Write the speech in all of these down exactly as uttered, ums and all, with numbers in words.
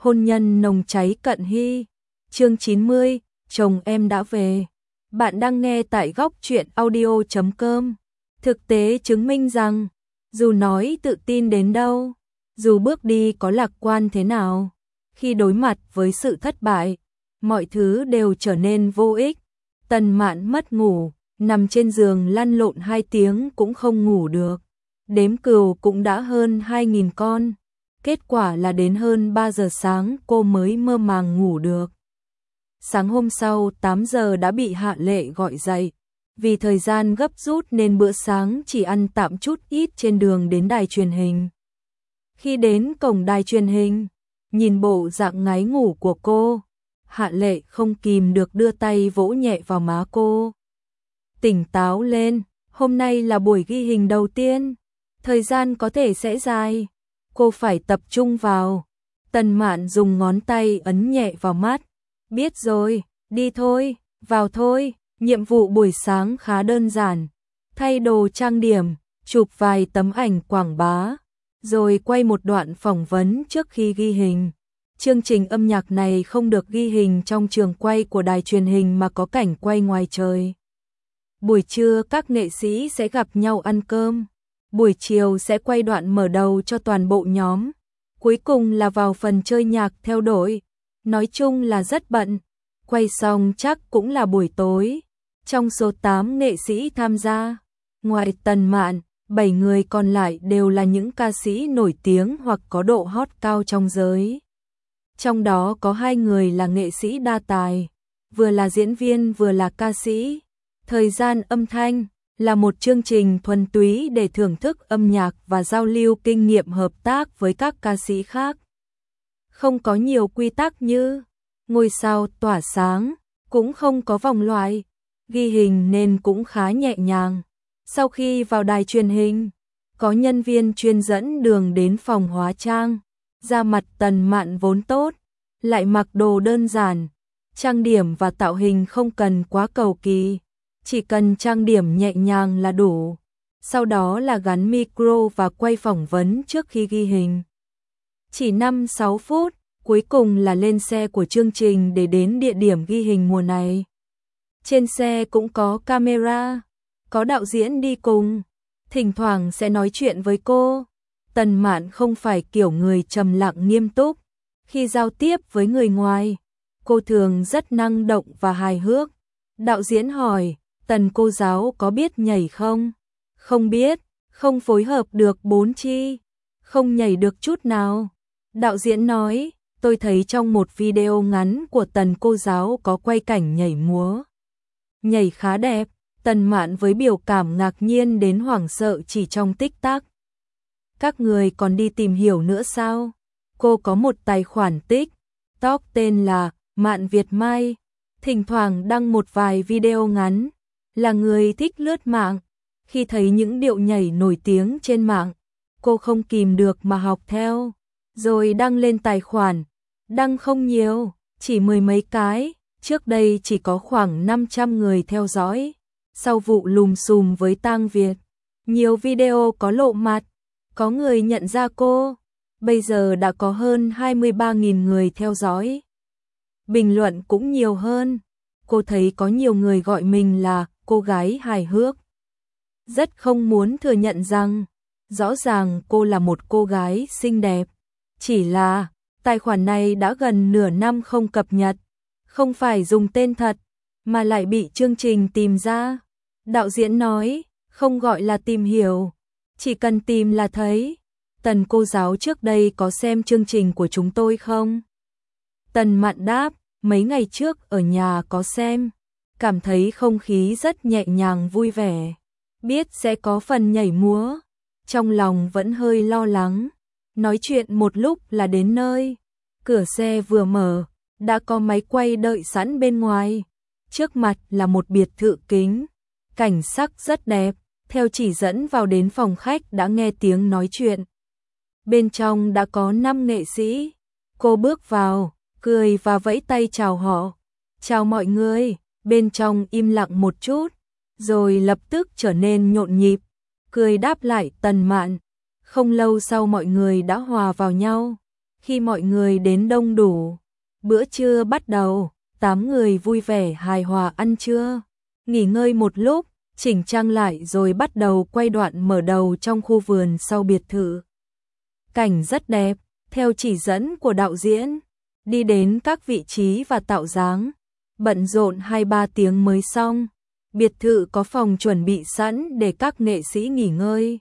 hôn nhân nồng cháy cận hy. Chương chín mươi, chồng em đã về. Bạn đang nghe tại góc truyện audio chấm com. Thực tế chứng minh rằng, dù nói tự tin đến đâu, dù bước đi có lạc quan thế nào, khi đối mặt với sự thất bại, mọi thứ đều trở nên vô ích. Tần Mạn mất ngủ, nằm trên giường lăn lộn hai tiếng cũng không ngủ được. Đếm cừu cũng đã hơn hai nghìn con. Kết quả là đến hơn ba giờ sáng cô mới mơ màng ngủ được. Sáng hôm sau tám giờ đã bị Hạ Lệ gọi dậy. Vì thời gian gấp rút nên bữa sáng chỉ ăn tạm chút ít trên đường đến đài truyền hình. Khi đến cổng đài truyền hình, nhìn bộ dạng ngáy ngủ của cô, Hạ Lệ không kìm được đưa tay vỗ nhẹ vào má cô. Tỉnh táo lên, hôm nay là buổi ghi hình đầu tiên, thời gian có thể sẽ dài, cô phải tập trung vào. Tần Mạn dùng ngón tay ấn nhẹ vào mắt. Biết rồi, đi thôi, vào thôi. Nhiệm vụ buổi sáng khá đơn giản, thay đồ trang điểm, chụp vài tấm ảnh quảng bá, rồi quay một đoạn phỏng vấn trước khi ghi hình. Chương trình âm nhạc này không được ghi hình trong trường quay của đài truyền hình mà có cảnh quay ngoài trời. Buổi trưa các nghệ sĩ sẽ gặp nhau ăn cơm, buổi chiều sẽ quay đoạn mở đầu cho toàn bộ nhóm, cuối cùng là vào phần chơi nhạc theo đội. Nói chung là rất bận, quay xong chắc cũng là buổi tối. Trong số tám nghệ sĩ tham gia, ngoài Tần Mạn, bảy người còn lại đều là những ca sĩ nổi tiếng hoặc có độ hot cao trong giới. Trong đó có hai người là nghệ sĩ đa tài, vừa là diễn viên vừa là ca sĩ. Thời gian âm thanh là một chương trình thuần túy để thưởng thức âm nhạc và giao lưu kinh nghiệm hợp tác với các ca sĩ khác. Không có nhiều quy tắc như ngôi sao tỏa sáng, cũng không có vòng loại. Ghi hình nên cũng khá nhẹ nhàng. Sau khi vào đài truyền hình, có nhân viên chuyên dẫn đường đến phòng hóa trang. Da mặt Tần Mạn vốn tốt, lại mặc đồ đơn giản, trang điểm và tạo hình không cần quá cầu kỳ, chỉ cần trang điểm nhẹ nhàng là đủ. Sau đó là gắn micro và quay phỏng vấn trước khi ghi hình. Chỉ năm sáu phút, cuối cùng là lên xe của chương trình để đến địa điểm ghi hình mùa này. Trên xe cũng có camera, có đạo diễn đi cùng, thỉnh thoảng sẽ nói chuyện với cô. Tần Mạn không phải kiểu người trầm lặng nghiêm túc, khi giao tiếp với người ngoài, cô thường rất năng động và hài hước. Đạo diễn hỏi, Tần cô giáo có biết nhảy không? Không biết, không phối hợp được bốn chi, không nhảy được chút nào. Đạo diễn nói, tôi thấy trong một video ngắn của Tần cô giáo có quay cảnh nhảy múa. Nhảy khá đẹp. Tần Mạn với biểu cảm ngạc nhiên đến hoảng sợ chỉ trong tích tắc. Các người còn đi tìm hiểu nữa sao? Cô có một tài khoản TikTok tên là Mạn Việt Mai, thỉnh thoảng đăng một vài video ngắn, là người thích lướt mạng. Khi thấy những điệu nhảy nổi tiếng trên mạng, cô không kìm được mà học theo, rồi đăng lên tài khoản. Đăng không nhiều, chỉ mười mấy cái, trước đây chỉ có khoảng năm trăm người theo dõi. Sau vụ lùm xùm với Tang Việt, nhiều video có lộ mặt, có người nhận ra cô, bây giờ đã có hơn hai mươi ba nghìn người theo dõi. Bình luận cũng nhiều hơn, cô thấy có nhiều người gọi mình là cô gái hài hước. Rất không muốn thừa nhận rằng, rõ ràng cô là một cô gái xinh đẹp, chỉ là tài khoản này đã gần nửa năm không cập nhật, không phải dùng tên thật, mà lại bị chương trình tìm ra. Đạo diễn nói, không gọi là tìm hiểu, chỉ cần tìm là thấy. Tần cô giáo trước đây có xem chương trình của chúng tôi không? Tần Mạn đáp, mấy ngày trước ở nhà có xem, cảm thấy không khí rất nhẹ nhàng vui vẻ. Biết sẽ có phần nhảy múa, trong lòng vẫn hơi lo lắng. Nói chuyện một lúc là đến nơi, cửa xe vừa mở, đã có máy quay đợi sẵn bên ngoài. Trước mặt là một biệt thự kính, cảnh sắc rất đẹp. Theo chỉ dẫn vào đến phòng khách đã nghe tiếng nói chuyện. Bên trong đã có năm nghệ sĩ. Cô bước vào, cười và vẫy tay chào họ. Chào mọi người. Bên trong im lặng một chút, rồi lập tức trở nên nhộn nhịp, cười đáp lại Tần Mạn. Không lâu sau mọi người đã hòa vào nhau. Khi mọi người đến đông đủ, bữa trưa bắt đầu, tám người vui vẻ hài hòa ăn trưa, nghỉ ngơi một lúc, chỉnh trang lại rồi bắt đầu quay đoạn mở đầu trong khu vườn sau biệt thự. Cảnh rất đẹp, theo chỉ dẫn của đạo diễn, đi đến các vị trí và tạo dáng, bận rộn hai ba tiếng mới xong. Biệt thự có phòng chuẩn bị sẵn để các nghệ sĩ nghỉ ngơi,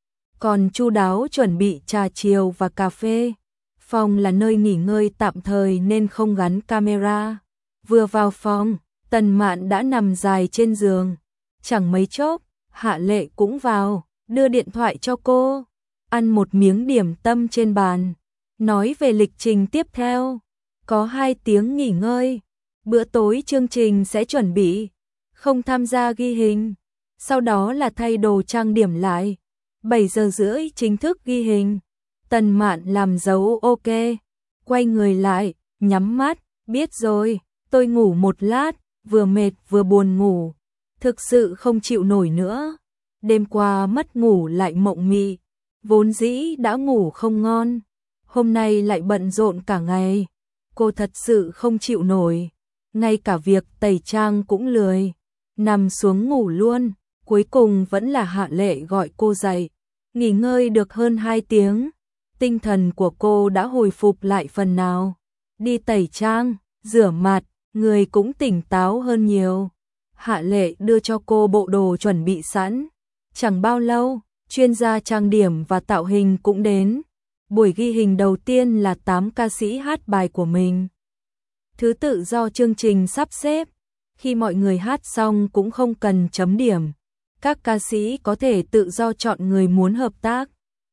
còn chu đáo chuẩn bị trà chiều và cà phê. Phòng là nơi nghỉ ngơi tạm thời nên không gắn camera. Vừa vào phòng, Tần Mạn đã nằm dài trên giường. Chẳng mấy chốc, Hạ Lệ cũng vào, đưa điện thoại cho cô, ăn một miếng điểm tâm trên bàn, nói về lịch trình tiếp theo. Có hai tiếng nghỉ ngơi, bữa tối chương trình sẽ chuẩn bị, không tham gia ghi hình, sau đó là thay đồ trang điểm lại. bảy giờ rưỡi chính thức ghi hình. Tần Mạn làm dấu ok, quay người lại, nhắm mắt, biết rồi, tôi ngủ một lát, vừa mệt vừa buồn ngủ, thực sự không chịu nổi nữa. Đêm qua mất ngủ lại mộng mị, vốn dĩ đã ngủ không ngon, hôm nay lại bận rộn cả ngày, cô thật sự không chịu nổi, ngay cả việc tẩy trang cũng lười, nằm xuống ngủ luôn. Cuối cùng vẫn là Hạ Lệ gọi cô dậy, nghỉ ngơi được hơn hai tiếng, tinh thần của cô đã hồi phục lại phần nào, đi tẩy trang, rửa mặt, người cũng tỉnh táo hơn nhiều. Hạ Lệ đưa cho cô bộ đồ chuẩn bị sẵn, chẳng bao lâu, chuyên gia trang điểm và tạo hình cũng đến. Buổi ghi hình đầu tiên là tám ca sĩ hát bài của mình, thứ tự do chương trình sắp xếp, khi mọi người hát xong cũng không cần chấm điểm. Các ca sĩ có thể tự do chọn người muốn hợp tác,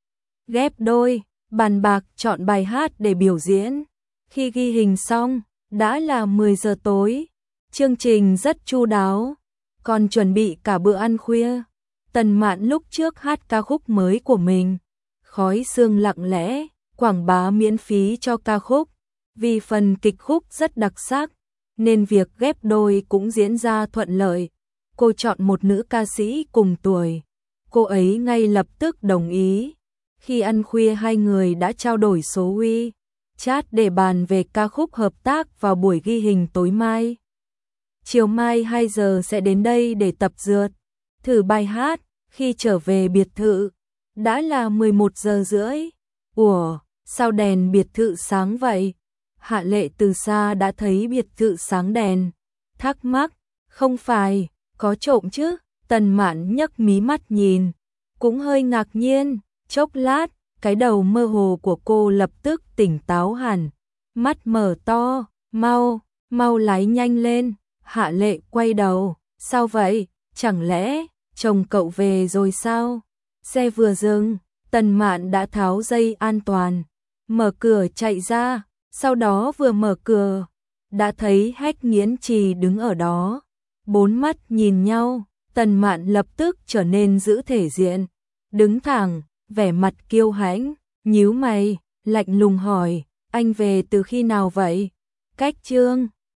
ghép đôi, bàn bạc chọn bài hát để biểu diễn. Khi ghi hình xong, đã là mười giờ tối. Chương trình rất chu đáo, còn chuẩn bị cả bữa ăn khuya. Tần Mạn lúc trước hát ca khúc mới của mình, Khói Sương lặng lẽ, quảng bá miễn phí cho ca khúc. Vì phần kịch khúc rất đặc sắc, nên việc ghép đôi cũng diễn ra thuận lợi. Cô chọn một nữ ca sĩ cùng tuổi, cô ấy ngay lập tức đồng ý. Khi ăn khuya hai người đã trao đổi số WeChat để bàn về ca khúc hợp tác vào buổi ghi hình tối mai. Chiều mai hai giờ sẽ đến đây để tập dượt, thử bài hát. Khi trở về biệt thự, đã là mười một giờ rưỡi. Ủa, sao đèn biệt thự sáng vậy? Hạ Lệ từ xa đã thấy biệt thự sáng đèn, thắc mắc, không phải có trộm chứ? Tần Mạn nhấc mí mắt nhìn, cũng hơi ngạc nhiên. Chốc lát, cái đầu mơ hồ của cô lập tức tỉnh táo hẳn, mắt mở to, mau, mau lái nhanh lên. Hạ Lệ quay đầu, sao vậy? Chẳng lẽ chồng cậu về rồi sao? Xe vừa dừng, Tần Mạn đã tháo dây an toàn, mở cửa chạy ra, sau đó vừa mở cửa, đã thấy Hách Nghiễn Trì đứng ở đó. Bốn mắt nhìn nhau, Tần Mạn lập tức trở nên giữ thể diện, đứng thẳng, vẻ mặt kiêu hãnh, nhíu mày, lạnh lùng hỏi, anh về từ khi nào vậy? Cách chương